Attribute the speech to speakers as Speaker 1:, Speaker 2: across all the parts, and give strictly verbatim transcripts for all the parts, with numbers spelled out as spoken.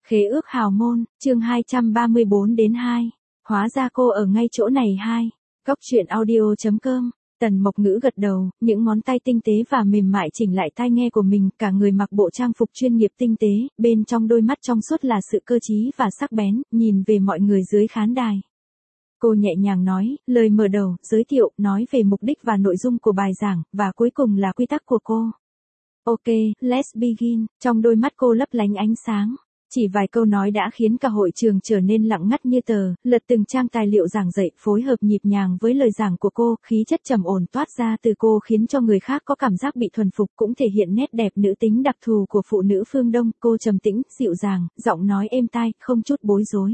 Speaker 1: Khế ước hào môn, chương hai trăm ba mươi bốn đến hai. Hóa ra cô ở ngay chỗ này hai. Góc truyện audio chấm com. Tần Mộc Ngữ gật đầu, những ngón tay tinh tế và mềm mại chỉnh lại tai nghe của mình, cả người mặc bộ trang phục chuyên nghiệp tinh tế, bên trong đôi mắt trong suốt là sự cơ trí và sắc bén, nhìn về mọi người dưới khán đài. Cô nhẹ nhàng nói, lời mở đầu, giới thiệu, nói về mục đích và nội dung của bài giảng, và cuối cùng là quy tắc của cô. Ok, let's begin. Trong đôi mắt cô lấp lánh ánh sáng. Chỉ vài câu nói đã khiến cả hội trường trở nên lặng ngắt như tờ, lật từng trang tài liệu giảng dạy phối hợp nhịp nhàng với lời giảng của cô, khí chất trầm ổn toát ra từ cô khiến cho người khác có cảm giác bị thuần phục, cũng thể hiện nét đẹp nữ tính đặc thù của phụ nữ phương Đông. Cô trầm tĩnh, dịu dàng, giọng nói êm tai, không chút bối rối.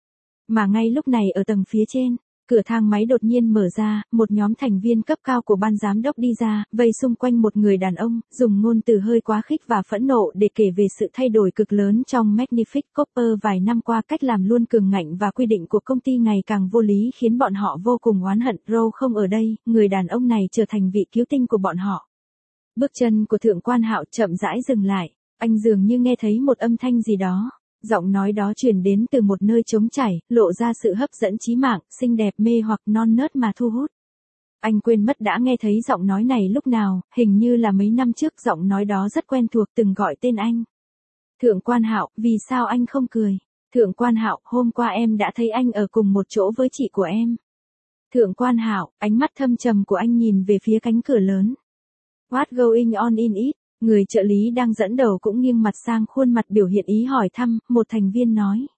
Speaker 1: Mà ngay lúc này ở tầng phía trên, cửa thang máy đột nhiên mở ra, một nhóm thành viên cấp cao của ban giám đốc đi ra, vây xung quanh một người đàn ông, dùng ngôn từ hơi quá khích và phẫn nộ để kể về sự thay đổi cực lớn trong Magnific Copper vài năm qua, cách làm luôn cường ngạnh và quy định của công ty ngày càng vô lý khiến bọn họ vô cùng oán hận. Row không ở đây, người đàn ông này trở thành vị cứu tinh của bọn họ. Bước chân của Thượng quan Hạo chậm rãi dừng lại, anh dường như nghe thấy một âm thanh gì đó. Giọng nói đó truyền đến từ một nơi trống trải, lộ ra sự hấp dẫn chí mạng, xinh đẹp mê hoặc non nớt mà thu hút. Anh quên mất đã nghe thấy giọng nói này lúc nào, hình như là mấy năm trước. Giọng nói đó rất quen thuộc, từng gọi tên anh. Thượng quan Hạo, vì sao anh không cười? Thượng quan Hạo, hôm qua em đã thấy anh ở cùng một chỗ với chị của em. Thượng quan Hạo, ánh mắt thâm trầm của anh nhìn về phía cánh cửa lớn. What going on in it? Người trợ lý đang dẫn đầu cũng nghiêng mặt sang khuôn mặt biểu hiện ý hỏi thăm, một thành viên nói.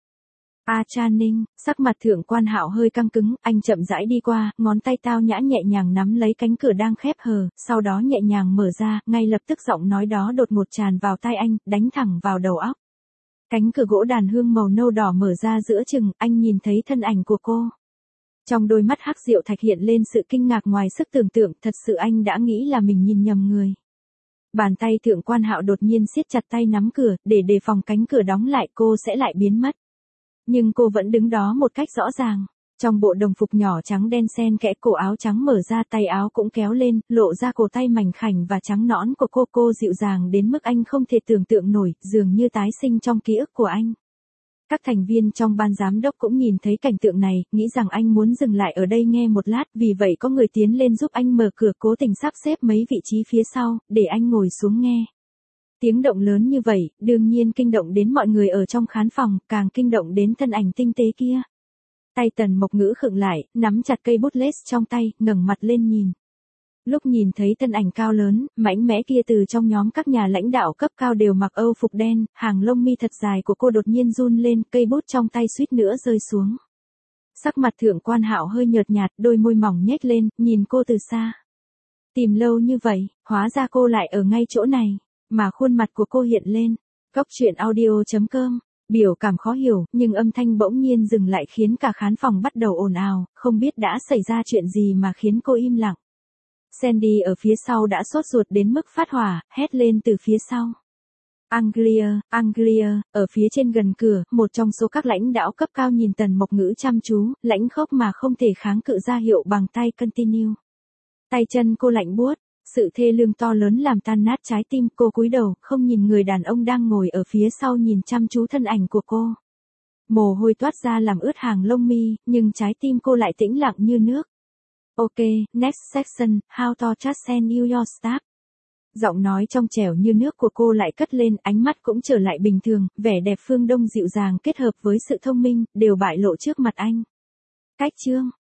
Speaker 1: A Cha Ninh, sắc mặt Thượng quan Hạo hơi căng cứng, anh chậm rãi đi qua, ngón tay tao nhã nhẹ nhàng nắm lấy cánh cửa đang khép hờ, sau đó nhẹ nhàng mở ra, ngay lập tức giọng nói đó đột ngột tràn vào tai anh, đánh thẳng vào đầu óc. Cánh cửa gỗ đàn hương màu nâu đỏ mở ra giữa chừng, anh nhìn thấy thân ảnh của cô. Trong đôi mắt hắc diệu thạch hiện lên sự kinh ngạc ngoài sức tưởng tượng, thật sự anh đã nghĩ là mình nhìn nhầm người. Bàn tay Thượng quan Hạo đột nhiên siết chặt tay nắm cửa, để đề phòng cánh cửa đóng lại cô sẽ lại biến mất. Nhưng cô vẫn đứng đó một cách rõ ràng. Trong bộ đồng phục nhỏ trắng đen xen kẽ, cổ áo trắng mở ra, tay áo cũng kéo lên, lộ ra cổ tay mảnh khảnh và trắng nõn của cô. Cô dịu dàng đến mức anh không thể tưởng tượng nổi, dường như tái sinh trong ký ức của anh. Các thành viên trong ban giám đốc cũng nhìn thấy cảnh tượng này, nghĩ rằng anh muốn dừng lại ở đây nghe một lát, vì vậy có người tiến lên giúp anh mở cửa, cố tình sắp xếp mấy vị trí phía sau, để anh ngồi xuống nghe. Tiếng động lớn như vậy, đương nhiên kinh động đến mọi người ở trong khán phòng, càng kinh động đến thân ảnh tinh tế kia. Tay Tần Mộc Ngữ khựng lại, nắm chặt cây bút lết trong tay, ngẩng mặt lên nhìn. Lúc nhìn thấy thân ảnh cao lớn, mảnh mẽ kia từ trong nhóm các nhà lãnh đạo cấp cao đều mặc âu phục đen, hàng lông mi thật dài của cô đột nhiên run lên, cây bút trong tay suýt nữa rơi xuống. Sắc mặt Thượng quan Hạo hơi nhợt nhạt, đôi môi mỏng nhếch lên, nhìn cô từ xa. Tìm lâu như vậy, hóa ra cô lại ở ngay chỗ này, mà khuôn mặt của cô hiện lên. Góc truyện audio chấm com. Biểu cảm khó hiểu, nhưng âm thanh bỗng nhiên dừng lại khiến cả khán phòng bắt đầu ồn ào, không biết đã xảy ra chuyện gì mà khiến cô im lặng. Sandy ở phía sau đã sốt ruột đến mức phát hỏa, hét lên từ phía sau. Anglia, Anglia, ở phía trên gần cửa, một trong số các lãnh đạo cấp cao nhìn Tần Mộc Ngữ chăm chú, lãnh khốc mà không thể kháng cự ra hiệu bằng tay continue. Tay chân cô lạnh buốt, sự thê lương to lớn làm tan nát trái tim. Cô cúi đầu, không nhìn người đàn ông đang ngồi ở phía sau, nhìn chăm chú thân ảnh của cô. Mồ hôi toát ra làm ướt hàng lông mi, nhưng trái tim cô lại tĩnh lặng như nước. Ok, next section, how to just send you your stuff. Giọng nói trong trẻo như nước của cô lại cất lên, ánh mắt cũng trở lại bình thường, vẻ đẹp phương Đông dịu dàng kết hợp với sự thông minh, đều bại lộ trước mặt anh. Cách chương,